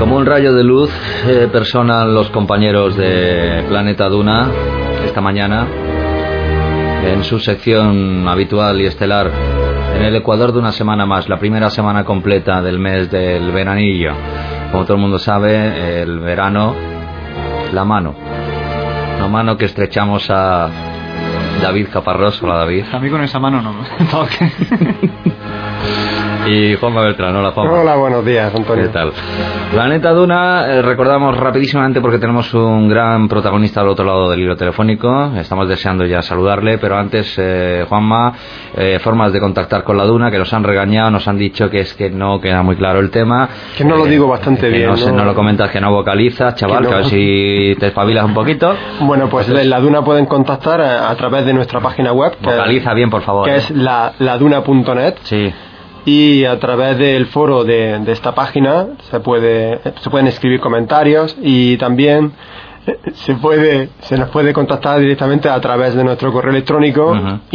Como un rayo de luz personan los compañeros de Planeta Duna esta mañana en su sección habitual y estelar en el Ecuador de una semana más, la primera semana completa del mes del veranillo. Como todo el mundo sabe, el verano, la mano que estrechamos a David Caparrós. Hola, David. A mí con esa mano no me toque. Y Juanma Beltrán. Hola, Juanma. Hola, buenos días, Antonio. ¿Qué tal? Planeta Duna, recordamos rapidísimamente porque tenemos un gran protagonista al otro lado del hilo telefónico. Estamos deseando ya saludarle, pero antes, Juanma, formas de contactar con la Duna, que nos han regañado, nos han dicho que es que no queda muy claro el tema. Que no lo digo bastante bien. No lo comentas, que no vocalizas, chaval, que a ver si te espabilas un poquito. Bueno, pues en la Duna pueden contactar a través de nuestra página web. Vocaliza bien, por favor. Que es laduna.net. Sí. Y a través del foro de esta página se pueden escribir comentarios y también se nos puede contactar directamente a través de nuestro correo electrónico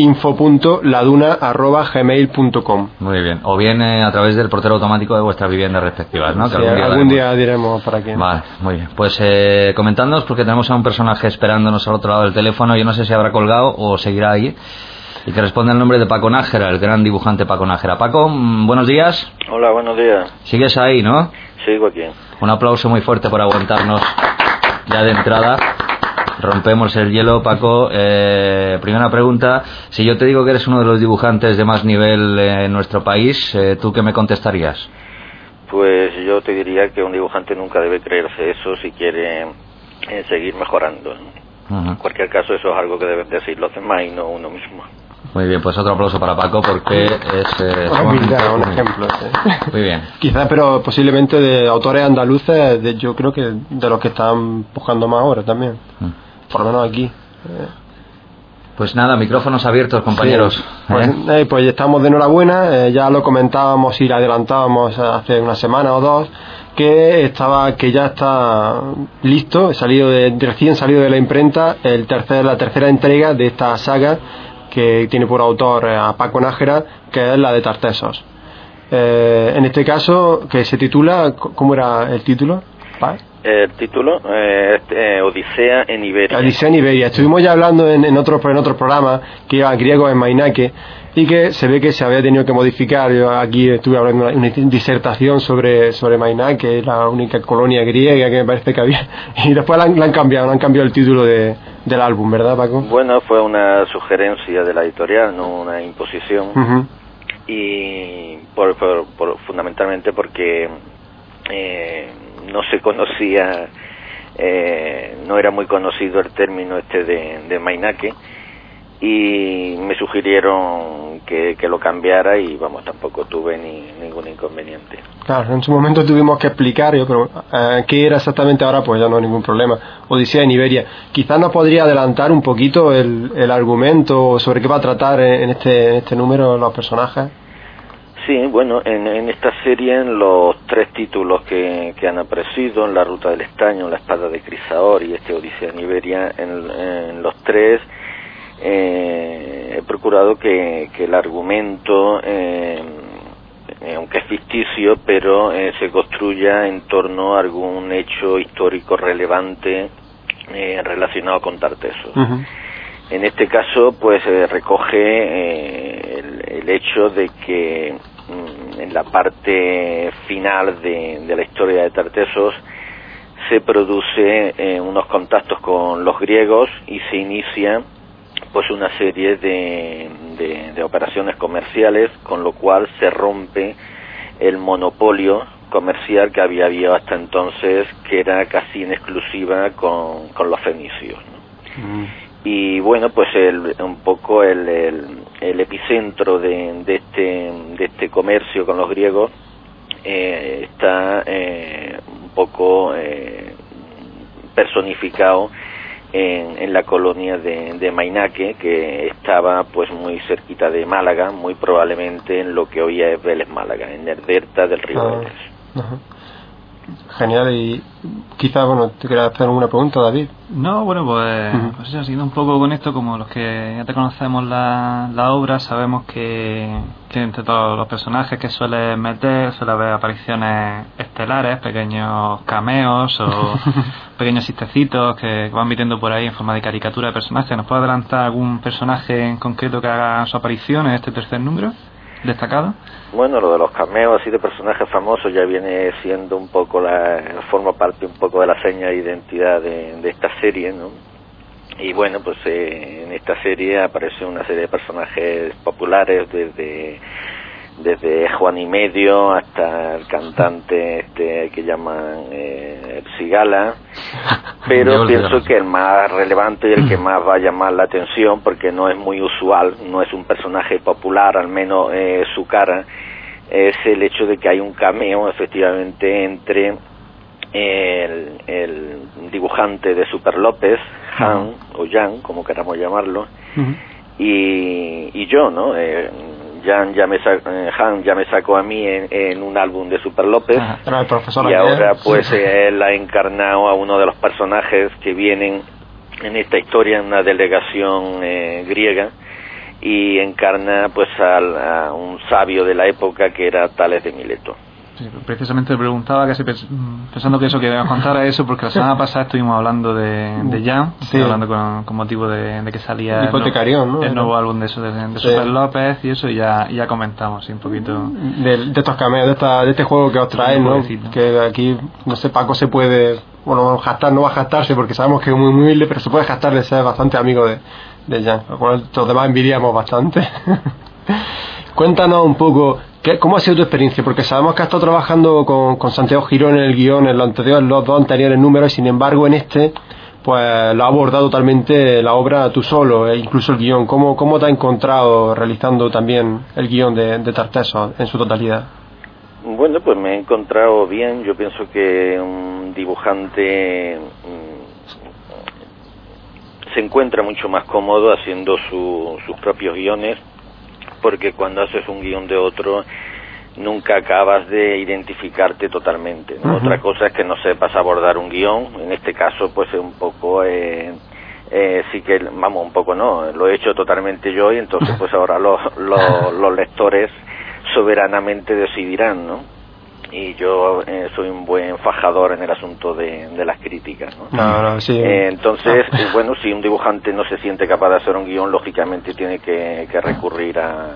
info.laduna@gmail.com. Muy bien. O bien a través del portero automático de vuestras viviendas respectivas, ¿no? Sí, algún día diremos para quién. Vale, muy bien. Pues comentándonos, porque tenemos a un personaje esperándonos al otro lado del teléfono. Yo no sé si habrá colgado o seguirá ahí. Y que responde al nombre de Paco Nájera, el gran dibujante Paco Nájera. Paco, buenos días. Hola, buenos días. ¿Sigues ahí, no? Sigo aquí. Un aplauso muy fuerte por aguantarnos ya de entrada. Rompemos el hielo, Paco. Primera pregunta. Si yo te digo que eres uno de los dibujantes de más nivel en nuestro país, ¿tú qué me contestarías? Pues yo te diría que un dibujante nunca debe creerse eso si quiere seguir mejorando. En cualquier caso, eso es algo que deben decir los demás y no uno mismo. Muy bien, pues otro aplauso para Paco porque es un ejemplo. Sí. Muy bien. Quizás, pero posiblemente de autores andaluces, yo creo que de los que están buscando más ahora también. Por lo menos aquí. Pues nada, micrófonos abiertos, compañeros. Sí. Pues estamos de enhorabuena. Ya lo comentábamos y lo adelantábamos hace una semana o dos, que ya está listo, recién salido de la imprenta, la tercera entrega de esta saga que tiene por autor a Paco Nájera, que es la de Tartessos. En este caso, que se titula, ¿cómo era el título? El título es Odisea en Iberia. Odisea en Iberia. Estuvimos ya hablando en otro programa que iba griego en Mainake y que se ve que se había tenido que modificar. Yo aquí estuve hablando de una disertación sobre Mainake, la única colonia griega que me parece que había, y después la han cambiado el título del álbum, ¿verdad, Paco? Bueno, fue una sugerencia de la editorial, no una imposición. Y fundamentalmente porque no se conocía, no era muy conocido el término de Mainake, y me sugirieron que lo cambiara y tampoco tuve ningún inconveniente. Claro, en su momento tuvimos que explicar, pero qué era exactamente. Ahora pues ya no hay ningún problema. Odisea en Iberia. Quizás nos podría adelantar un poquito el argumento sobre qué va a tratar en este número los personajes. Sí, bueno, en esta serie, en los tres títulos que han aparecido, en La Ruta del Estaño, La Espada de Crisaor y Odisea en Iberia, en los tres he procurado que el argumento, aunque es ficticio, pero se construya en torno a algún hecho histórico relevante relacionado con Tartessos. En este caso, pues recoge el hecho de que en la parte final de la historia de Tartessos se produce unos contactos con los griegos y se inicia pues una serie de operaciones comerciales, con lo cual se rompe el monopolio comercial que había habido hasta entonces, que era casi en exclusiva con los fenicios, ¿no? Y bueno, pues un poco el epicentro de este comercio con los griegos está un poco personificado en la colonia de Mainake, que estaba pues muy cerquita de Málaga, muy probablemente en lo que hoy es Vélez Málaga, en el delta del río Vélez. Genial. Y quizás, bueno, te quería hacer una pregunta, David. No, bueno, pues eso, siguiendo un poco con esto, como los que ya te conocemos la obra, sabemos que entre todos los personajes que suele meter, suele haber apariciones estelares, pequeños cameos o pequeños chistecitos que van metiendo por ahí en forma de caricatura de personajes. ¿Nos puede adelantar algún personaje en concreto que haga su aparición en este tercer número destacado? Bueno, lo de los cameos así de personajes famosos ya viene siendo un poco forma parte un poco de la seña de identidad de esta serie, ¿no? Y bueno, pues en esta serie aparece una serie de personajes populares desde Juan y Medio hasta el cantante que llaman el Cigala, pero pienso que el más relevante y el que más va a llamar la atención, porque no es muy usual, no es un personaje popular, al menos su cara, es el hecho de que hay un cameo efectivamente entre el dibujante de Super López, Han o Jan, como queramos llamarlo, y yo, ¿no? Han ya me sacó a mí en un álbum de Super López, y ahora pues él ha encarnado a uno de los personajes que vienen en esta historia en una delegación griega, y encarna pues a un sabio de la época que era Tales de Mileto. Sí, precisamente preguntaba casi pensando que eso que iba a contar a eso, porque la semana pasada estuvimos hablando de Jan, hablando con motivo de que salía el nuevo álbum de Super López y eso, y ya comentamos un poquito de estos cameos, de este juego que os trae, ¿no? Que aquí, no sé, Paco se puede, bueno, no va a jactarse porque sabemos que es muy humilde, pero se puede jactar de ser bastante amigo de Jan, lo cual los demás envidiamos bastante. Cuéntanos un poco ¿cómo ha sido tu experiencia? Porque sabemos que has estado trabajando con Santiago Girón en el guión en los dos anteriores números, y sin embargo en este pues lo ha abordado totalmente la obra tú solo, e incluso el guión. ¿Cómo te has encontrado realizando también el guión de Tartessos en su totalidad? Bueno, pues me he encontrado bien. Yo pienso que un dibujante se encuentra mucho más cómodo haciendo sus propios guiones, porque cuando haces un guión de otro nunca acabas de identificarte totalmente, ¿no? Otra cosa es que no sepas abordar un guión. En este caso pues es un poco sí que, vamos, un poco no, lo he hecho totalmente yo, y entonces pues ahora los lectores soberanamente decidirán, ¿no? Y yo soy un buen fajador en el asunto de las críticas, ¿no? Sí. Entonces, bueno, si un dibujante no se siente capaz de hacer un guión, lógicamente tiene que recurrir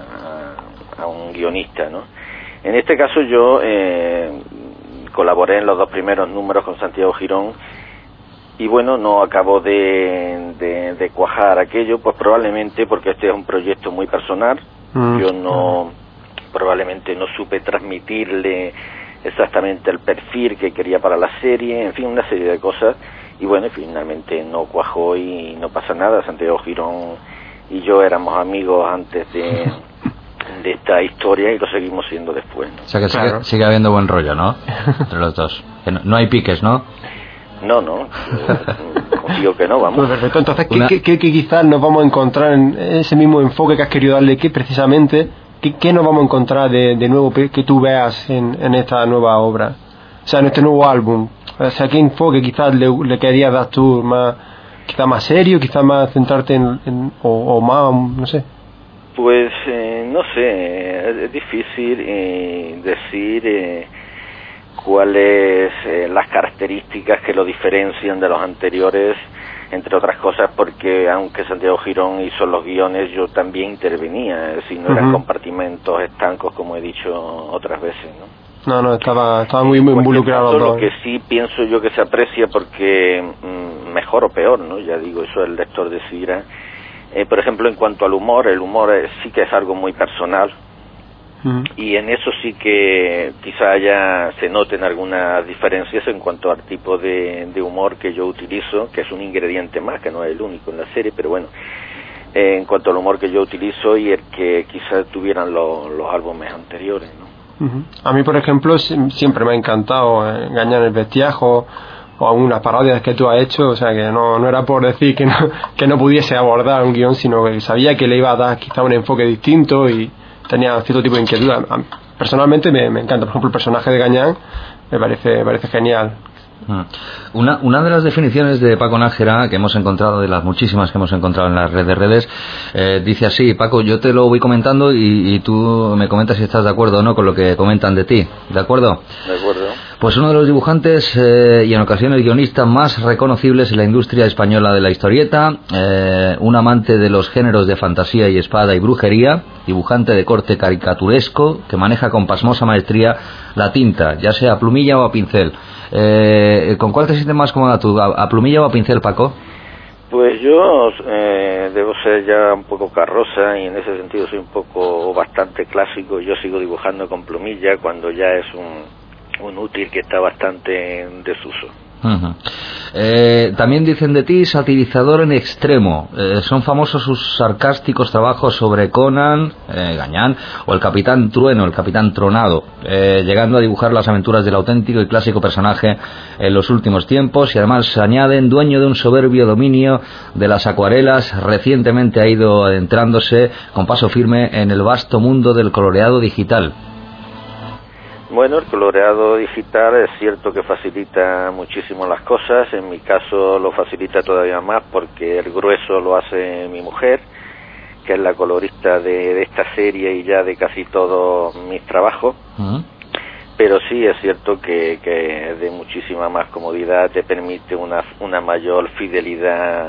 a un guionista, ¿no? En este caso yo colaboré en los dos primeros números con Santiago Girón, y bueno, no acabó de cuajar aquello, pues probablemente porque este es un proyecto muy personal. Yo probablemente no supe transmitirle exactamente el perfil que quería para la serie, en fin, una serie de cosas, y bueno, finalmente no cuajó y no pasa nada. Santiago Girón y yo éramos amigos antes de esta historia y lo seguimos siendo después, ¿no? O sea que sigue habiendo buen rollo, ¿no? Entre los dos. Que no hay piques, ¿no? No, confío que no, vamos. Pues perfecto. Entonces, ¿qué quizás nos vamos a encontrar en ese mismo enfoque que has querido darle? ¿Qué precisamente, qué nos vamos a encontrar de nuevo que tú veas en esta nueva obra? O sea, en este nuevo álbum. O sea, ¿qué enfoque quizás le querías dar tú? ¿Quizás más serio? ¿Quizás más centrarte o más, no sé? Pues, no sé, es difícil decir cuáles las características que lo diferencian de los anteriores, entre otras cosas porque aunque Santiago Girón hizo los guiones, yo también intervenía, es decir, no eran compartimentos estancos como he dicho otras veces, ¿no? No, estaba muy involucrado. Lo que sí pienso yo que se aprecia, porque mejor o peor, ¿no? Ya digo, eso el lector decidirá. Por ejemplo, en cuanto al humor, el humor sí que es algo muy personal, y en eso sí que quizá ya se noten algunas diferencias en cuanto al tipo de humor que yo utilizo, que es un ingrediente más, que no es el único en la serie, pero bueno, en cuanto al humor que yo utilizo y el que quizás tuvieran los álbumes anteriores, ¿no? A mí, por ejemplo, siempre me ha encantado Engañar el Bestiajo o algunas parodias que tú has hecho, o sea que no era por decir que no pudiese abordar un guión, sino que sabía que le iba a dar quizá un enfoque distinto y tenía cierto tipo de inquietud. Personalmente me encanta, por ejemplo, el personaje de Gañán, me parece genial. Una de las definiciones de Paco Nájera que hemos encontrado, de las muchísimas que hemos encontrado en la red de redes, dice así: Paco, yo te lo voy comentando y tú me comentas si estás de acuerdo o no con lo que comentan de ti. ¿De acuerdo? De acuerdo. Pues uno de los dibujantes y en ocasiones guionistas más reconocibles en la industria española de la historieta, un amante de los géneros de fantasía y espada y brujería, dibujante de corte caricaturesco que maneja con pasmosa maestría la tinta, ya sea a plumilla o a pincel. ¿Con cuál te sientes más cómoda tú? ¿A plumilla o a pincel, Paco? Pues yo debo ser ya un poco carroza y en ese sentido soy bastante clásico. Yo sigo dibujando con plumilla cuando ya es un útil que está bastante en desuso. También dicen de ti satirizador en extremo. Son famosos sus sarcásticos trabajos sobre Conan, Gañán o el Capitán Trueno, el Capitán Tronado, llegando a dibujar las aventuras del auténtico y clásico personaje en los últimos tiempos, y además se añaden dueño de un soberbio dominio de las acuarelas. Recientemente ha ido adentrándose con paso firme en el vasto mundo del coloreado digital. Bueno, el coloreado digital es cierto que facilita muchísimo las cosas. En mi caso lo facilita todavía más porque el grueso lo hace mi mujer, que es la colorista de esta serie y ya de casi todos mis trabajos. Pero sí es cierto que es de muchísima más comodidad, te permite una mayor fidelidad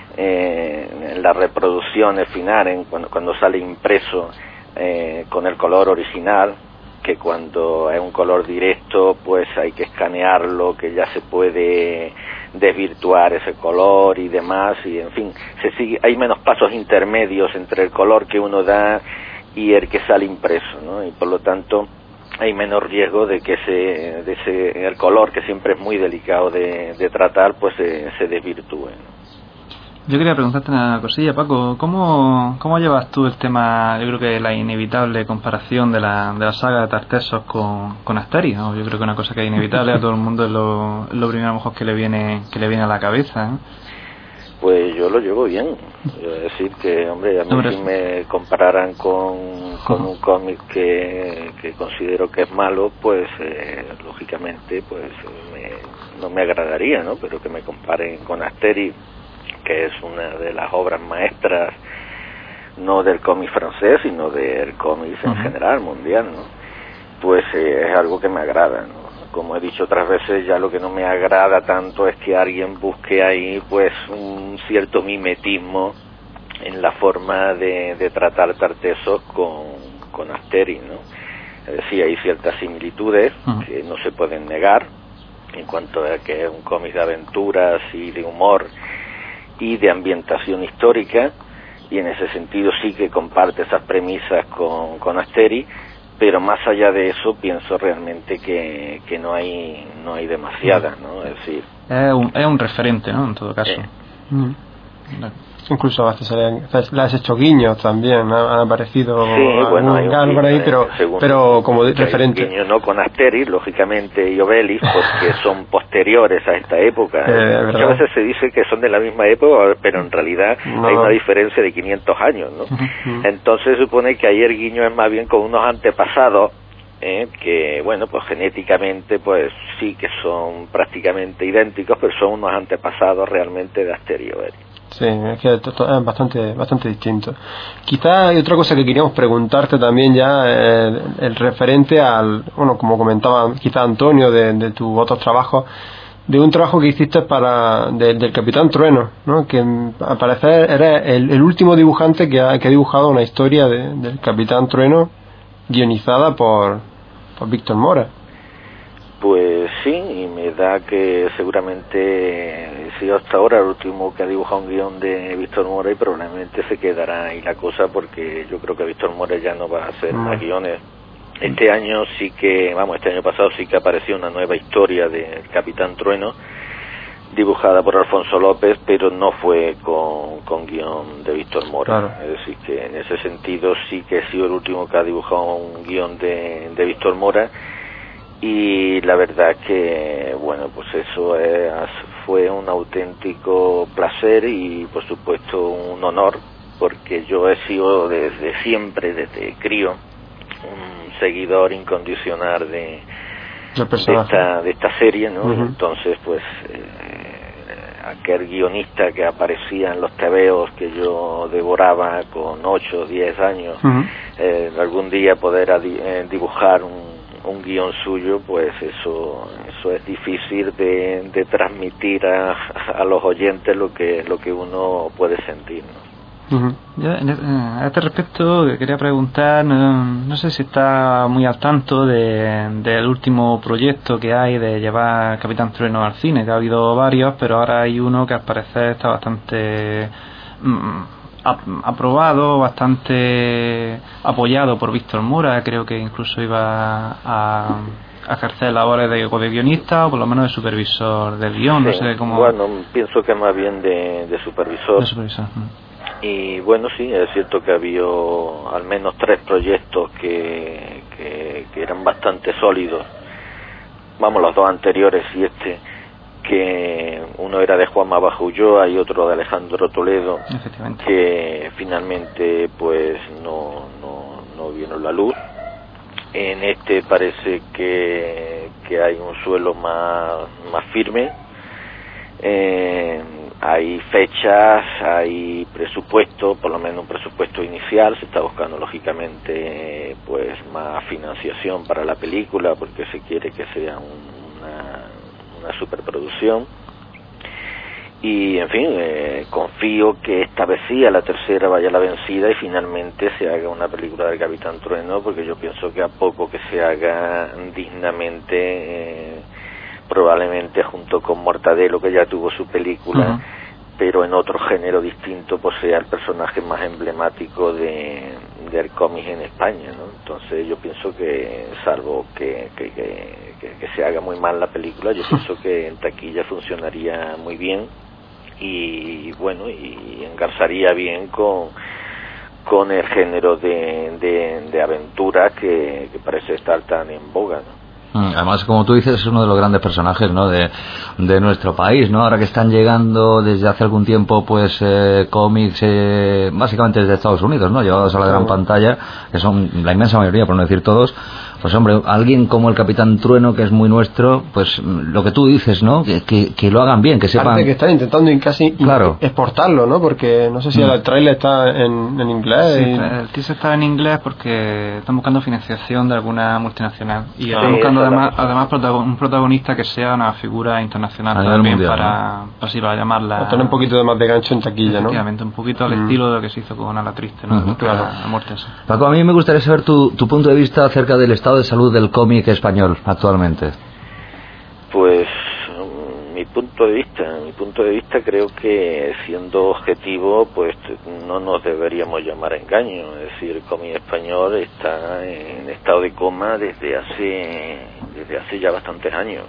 en las reproducciones finales, cuando sale impreso con el color original, que cuando es un color directo pues hay que escanearlo, que ya se puede desvirtuar ese color y demás, y en fin, hay menos pasos intermedios entre el color que uno da y el que sale impreso, ¿no? Y por lo tanto hay menos riesgo de que el color, que siempre es muy delicado de tratar, pues se desvirtúe, ¿no? Yo quería preguntarte una cosilla, Paco. ¿Cómo llevas tú el tema, yo creo que la inevitable comparación de la saga de Tartessos con Asterix, ¿no? Yo creo que una cosa que es inevitable, a todo el mundo es lo primero a lo mejor que le viene a la cabeza, ¿eh? Pues yo lo llevo bien. Es decir, que, hombre, a mí si me compararan con un cómic que considero que es malo, pues lógicamente pues no me agradaría, ¿no? Pero que me comparen con Asterix, que es una de las obras maestras, no del cómic francés, sino del cómic en general, mundial, ¿no? Pues es algo que me agrada, ¿no? Como he dicho otras veces, ya lo que no me agrada tanto es que alguien busque ahí pues un cierto mimetismo en la forma de tratar Tartessos con Asterix, ¿no? Es decir, hay ciertas similitudes que no se pueden negar en cuanto a que es un cómic de aventuras y de humor y de ambientación histórica, y en ese sentido sí que comparte esas premisas con Asterix, pero más allá de eso pienso realmente que no hay demasiada, ¿no? Es decir, es un referente, ¿no? En todo caso. Incluso a veces le has hecho guiños también, han aparecido algún por ahí, pero como referente. Guiño, no con Asterix, lógicamente, y Obelix, porque son posteriores a esta época. Muchas veces se dice que son de la misma época, pero en realidad hay una diferencia de 500 años, ¿no? Entonces supone que ahí el guiño es más bien con unos antepasados, que, bueno, pues genéticamente, pues sí que son prácticamente idénticos, pero son unos antepasados realmente de Asterix y Obelix. Sí, es que es bastante distinto. Quizá hay otra cosa que queríamos preguntarte también ya, el referente al, bueno, como comentaba quizá Antonio de tus otros trabajos, de un trabajo que hiciste del Capitán Trueno, ¿no? Que al parecer eres el último dibujante que ha dibujado una historia del Capitán Trueno guionizada por Víctor Mora. Pues sí, y me da que seguramente he sido hasta ahora el último que ha dibujado un guión de Víctor Mora, y probablemente se quedará ahí la cosa, porque yo creo que Víctor Mora ya no va a hacer más guiones. Este año este año pasado sí que apareció una nueva historia del Capitán Trueno, dibujada por Alfonso López, pero no fue con guión de Víctor Mora. Claro. Es decir, que en ese sentido sí que he sido el último que ha dibujado un guión de Víctor Mora. Y la verdad que, bueno, pues eso fue un auténtico placer y, por supuesto, un honor, porque yo he sido desde siempre, desde crío, un seguidor incondicional de esta serie, ¿no? Entonces, pues aquel guionista que aparecía en los tebeos que yo devoraba con 8 o 10 años, algún día poder dibujar un guión suyo, pues eso es difícil de transmitir a los oyentes lo que uno puede sentir, ¿no? Yo, a este respecto quería preguntar, no sé si está muy al tanto del último proyecto que hay de llevar Capitán Trueno al cine, que ha habido varios, pero ahora hay uno que al parecer está bastante aprobado, bastante apoyado por Víctor Mora. Creo que incluso iba a ejercer labores de guionista o por lo menos de supervisor del guión. Sí, no sé cómo. Bueno, pienso que más bien de supervisor. De supervisor. Y bueno, sí, es cierto que había al menos 3 proyectos que eran bastante sólidos. Vamos, los 2 anteriores y que uno era de Juanma Bajo Ulloa y otro de Alejandro Toledo, que finalmente pues no vieron la luz. En este parece que hay un suelo más firme. Hay fechas, hay presupuesto, por lo menos un presupuesto inicial. Se está buscando lógicamente pues más financiación para la película, porque se quiere que sea una superproducción. Y en fin, confío que esta vez sí, a la tercera vaya la vencida y finalmente se haga una película del Capitán Trueno, porque yo pienso que a poco que se haga dignamente, probablemente junto con Mortadelo, que ya tuvo su película, pero en otro género distinto, pues sea el personaje más emblemático del cómic en España, ¿no? Entonces yo pienso que, salvo que se haga muy mal la película, yo pienso que en taquilla funcionaría muy bien y bueno, y engarzaría bien con el género de aventura que parece estar tan en boga, ¿no? Además, como tú dices, es uno de los grandes personajes, ¿no?, de nuestro país, ¿no? Ahora que están llegando desde hace algún tiempo pues cómics básicamente desde Estados Unidos, ¿no?, llevados a la gran pantalla, que son la inmensa mayoría, por no decir todos. Pues hombre, alguien como el Capitán Trueno, que es muy nuestro, pues lo que tú dices, ¿no?, que lo hagan bien, que sepan. Aparte que están intentando casi exportarlo, ¿no? Porque no sé si el trailer está en inglés. Sí, el teaser está en inglés porque están buscando financiación de alguna multinacional y están buscando además un protagonista que sea una figura internacional también mundial, para llamarla. Para tener un poquito de más de gancho en taquilla, ¿no? Efectivamente, un poquito al estilo de lo que se hizo con Ala Triste, ¿no? Claro. La muerte, sí. Paco, a mí me gustaría saber tu punto de vista acerca del estado de salud del cómic español actualmente. Pues mi punto de vista creo que, siendo objetivo, pues no nos deberíamos llamar a engaño. Es decir, el cómic español está en estado de coma desde hace ya bastantes años.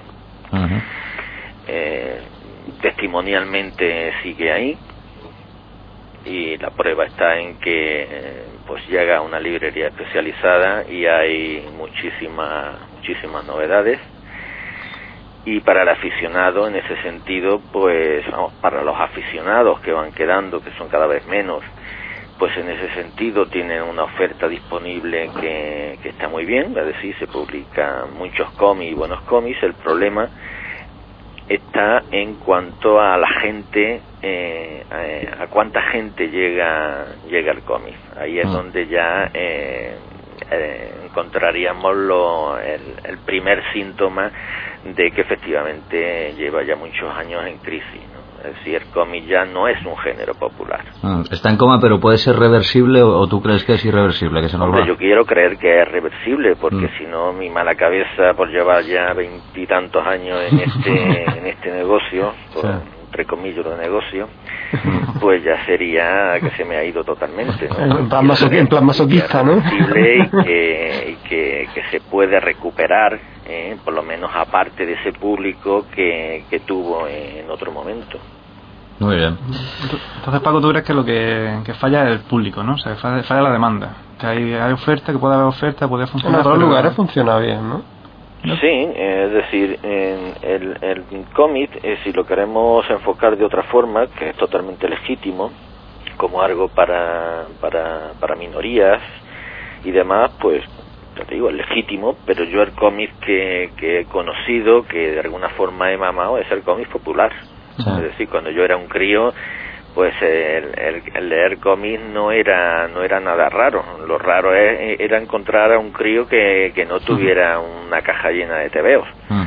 Testimonialmente sigue ahí, y la prueba está en que pues llega a una librería especializada y hay muchísimas novedades. Y para el aficionado, en ese sentido, pues para los aficionados que van quedando, que son cada vez menos, pues en ese sentido tienen una oferta disponible que está muy bien. Es decir, se publican muchos cómics y buenos cómics. El problema está en cuanto a la gente, a cuánta gente llega al cómic. Ahí es donde ya encontraríamos el primer síntoma de que efectivamente lleva ya muchos años en crisis, ¿no? Es decir, el cómic ya no es un género popular. Está en coma, pero puede ser reversible, o tú crees que es irreversible, que se nos va. Yo quiero creer que es reversible, porque si no, mi mala cabeza, por llevar ya 20 y tantos años en este negocio, entre comillas de negocio, pues ya sería que se me ha ido totalmente, ¿no? En plan masoquista, ¿no? Y que se puede recuperar, por lo menos aparte de ese público que tuvo en otro momento. Muy bien. Entonces, Paco, ¿tú crees que lo que falla es el público, ¿no? O sea, falla la demanda. Que hay oferta, que puede haber oferta, puede funcionar. En otros lugares funciona bien, ¿no? Sí, es decir, el cómic, si lo queremos enfocar de otra forma, que es totalmente legítimo, como algo para minorías y demás, pues yo te digo, es legítimo, pero yo el cómic que he conocido, que de alguna forma he mamado, es el cómic popular. Sí. Es decir, cuando yo era un crío, pues el leer cómics no era nada raro. Lo raro era encontrar a un crío que no tuviera una caja llena de tebeos.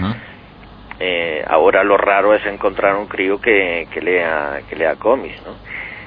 Ahora lo raro es encontrar un crío que lea cómics, ¿no?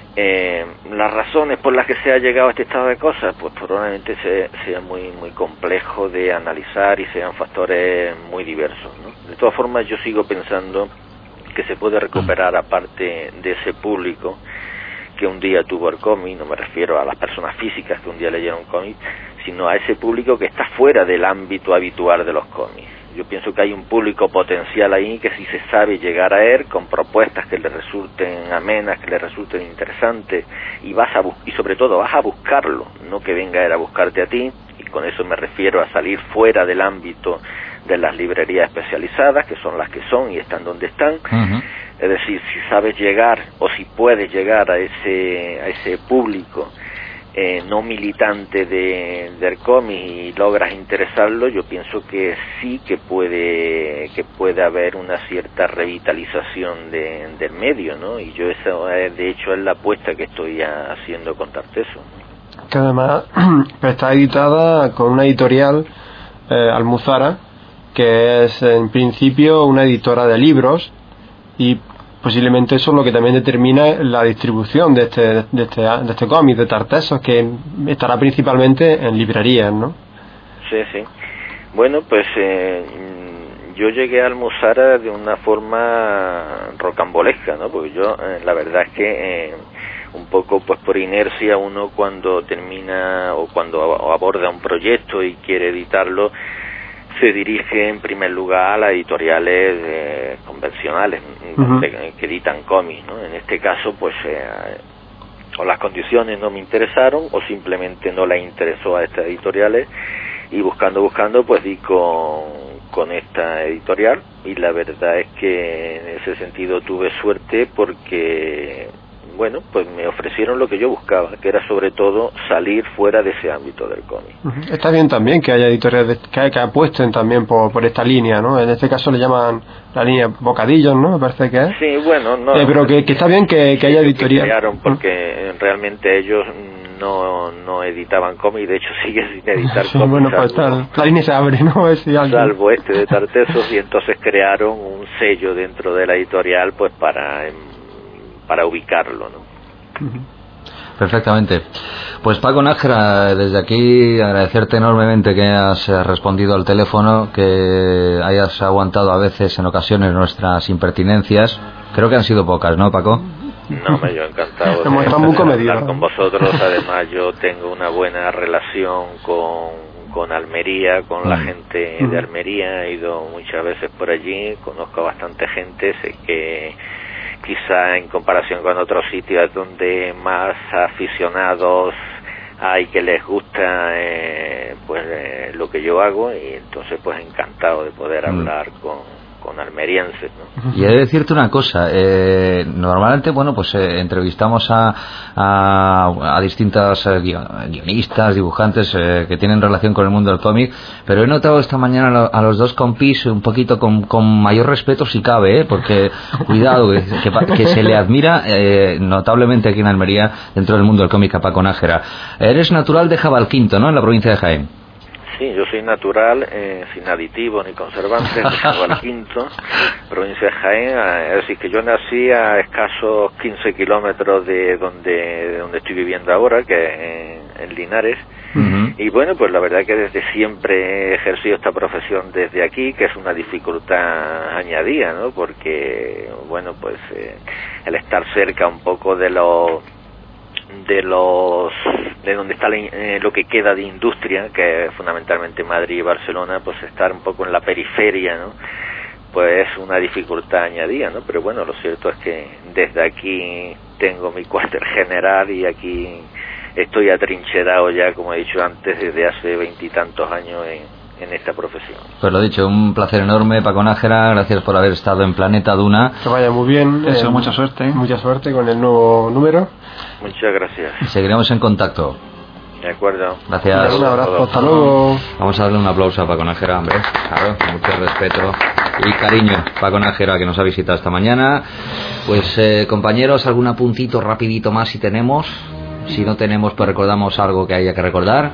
Las razones por las que se ha llegado a este estado de cosas, pues probablemente sea muy complejo de analizar y sean factores muy diversos, ¿no? De todas formas, yo sigo pensando que se puede recuperar, aparte de ese público que un día tuvo el cómic, no me refiero a las personas físicas que un día leyeron cómic, sino a ese público que está fuera del ámbito habitual de los cómics. Yo pienso que hay un público potencial ahí que si se sabe llegar a él con propuestas que le resulten amenas, que le resulten interesantes, y sobre todo vas a buscarlo, no que venga él a buscarte a ti, y con eso me refiero a salir fuera del ámbito de las librerías especializadas, que son las que son y están donde están. Es decir, si sabes llegar o si puedes llegar a ese público no militante del cómic y logras interesarlo, yo pienso que sí que puede haber una cierta revitalización del medio, ¿no? Y yo esa de hecho es la apuesta que estoy haciendo con Tarteso. Que además está editada con una editorial, Almuzara, que es en principio una editora de libros, y posiblemente eso es lo que también determina la distribución de este cómic de Tartesos, que estará principalmente en librerías, ¿no? Sí. Bueno, pues yo llegué a Almuzara de una forma rocambolesca, ¿no? Porque yo la verdad es que un poco pues por inercia uno cuando termina o cuando aborda un proyecto y quiere editarlo, se dirige en primer lugar a las editoriales convencionales que editan cómics, ¿no? En este caso pues o las condiciones no me interesaron o simplemente no les interesó a estas editoriales, y buscando pues di con esta editorial, y la verdad es que en ese sentido tuve suerte porque bueno, pues me ofrecieron lo que yo buscaba, que era sobre todo salir fuera de ese ámbito del cómic. Está bien también que haya editoriales que apuesten también por esta línea, ¿no? En este caso le llaman la línea Bocadillos, ¿no? Me parece que es. Sí, bueno, no. Pero que está bien que haya editoriales. Porque realmente ellos no editaban cómics, de hecho siguen sin editar cómics. Bueno, pues la línea se abre, ¿no? Salvo este de Tartesos, y entonces crearon un sello dentro de la editorial pues para ubicarlo, ¿no? Perfectamente. Pues Paco Nájera, desde aquí agradecerte enormemente que hayas respondido al teléfono, que hayas aguantado a veces, en ocasiones, nuestras impertinencias. Creo que han sido pocas, ¿no, Paco? No, yo encantado de hablar con vosotros. Además yo tengo una buena relación con Almería, con la gente de Almería, he ido muchas veces por allí, conozco a bastante gente, sé que quizá en comparación con otros sitios donde más aficionados hay que les gusta lo que yo hago, y entonces pues encantado de poder hablar con almerienses, ¿no? Y he de decirte una cosa, normalmente pues entrevistamos a distintas guionistas, dibujantes que tienen relación con el mundo del cómic, pero he notado esta mañana a los dos compis un poquito con mayor respeto, si cabe, porque cuidado, que se le admira notablemente aquí en Almería dentro del mundo del cómic a Paco Nájera. Eres natural de Jabalquinto, ¿no?, en la provincia de Jaén. Sí, yo soy natural, sin aditivos ni conservantes, de Jabalquinto, provincia de Jaén. Es decir, que yo nací a escasos 15 kilómetros de donde estoy viviendo ahora, que es en Linares. Y bueno, pues la verdad que desde siempre he ejercido esta profesión desde aquí, que es una dificultad añadida, ¿no? Porque, bueno, pues el estar cerca un poco de donde está lo que queda de industria, que es fundamentalmente Madrid y Barcelona, pues estar un poco en la periferia, ¿no? Pues es una dificultad añadida, ¿no? Pero bueno, lo cierto es que desde aquí tengo mi cuartel general y aquí estoy atrincherado ya, como he dicho antes, desde hace 20 y tantos años en esta profesión. Pues lo dicho, un placer enorme, Paco Nájera, gracias por haber estado en Planeta Duna. Que vaya muy bien. Mucha suerte. Mucha suerte con el nuevo número. Muchas gracias. Y seguiremos en contacto. De acuerdo. Gracias. Un abrazo, hasta luego. Vamos a darle un aplauso a Paco Nájera, hombre. Claro, con mucho respeto y cariño. Paco Nájera, que nos ha visitado esta mañana. Pues compañeros, algún apuntito rapidito más si tenemos. Si no tenemos, pues recordamos algo que haya que recordar.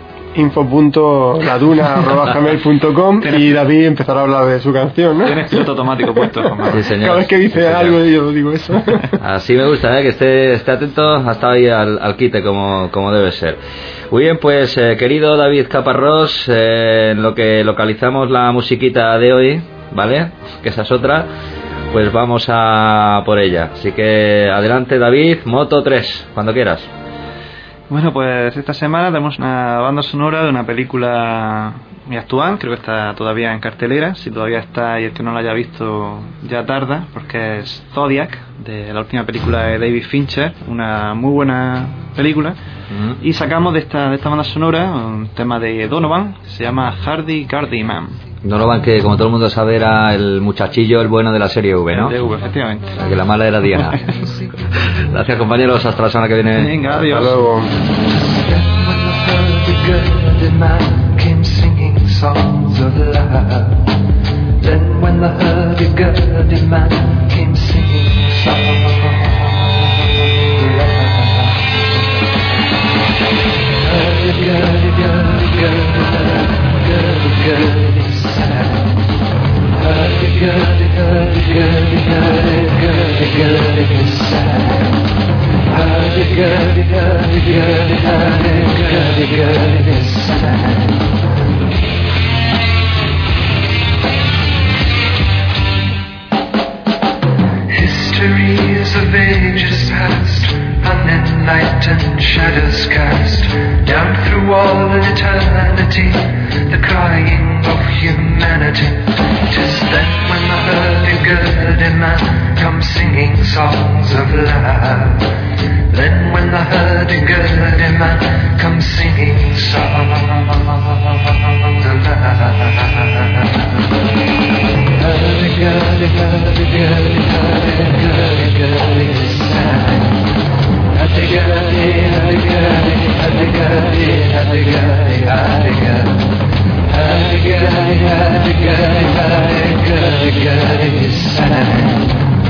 info.laduna@gmail.com y David empezará a hablar de su canción, ¿no? Tienes piloto automático puesto, Sí, señor. Cada vez que dice algo yo digo eso. Así me gusta, que esté atento hasta ahí al quite como debe ser. Muy bien, pues querido David Caparrós, en lo que localizamos la musiquita de hoy, ¿vale? Que esa es otra, pues vamos a por ella. Así que adelante David, Moto 3, cuando quieras. Bueno, pues esta semana tenemos una banda sonora de una película muy actual, creo que está todavía en cartelera, si todavía está y el que no la haya visto ya tarda, porque es Zodiac, de la última película de David Fincher, una muy buena película, y sacamos de esta banda sonora un tema de Donovan, se llama Hardy Gardy Man. Donovan, que como todo el mundo sabe era el muchachillo, el bueno de la serie V, ¿no? De V, efectivamente. Que la mala era Diana. Gracias compañeros, hasta la semana que viene. Venga, adiós. Hasta luego. Histories of ages past, unenlightened shadows cast down through all eternity, the crying of humanity. 'Tis then when the hurdy-gurdy man comes singing songs of love. Then when the hurdy-gurdy man comes singing songs of love. Hurdy-gurdy, hurdy-gurdy, hurdy-gurdy, sad. Hurdy-gurdy, hurdy-gurdy, hurdy-gurdy, hurdy-gurdy, hurdy-gurdy. Hurdy-gurdy, hurdy-gurdy, hurdy-gurdy, sad.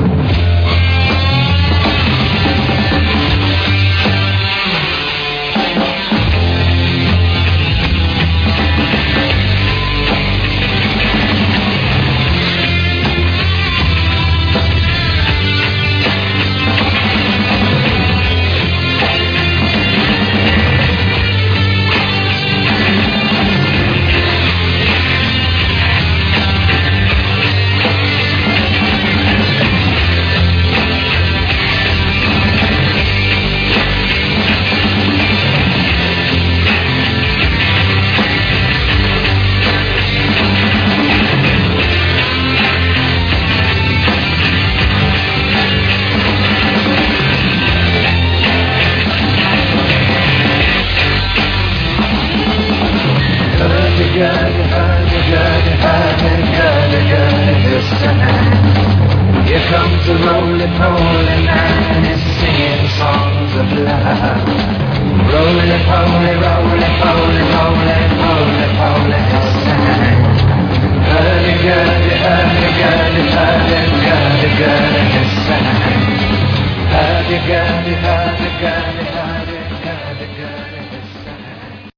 Here comes a roly-poly man, he's singing songs of love. Roly-poly, roly-poly, roly-poly.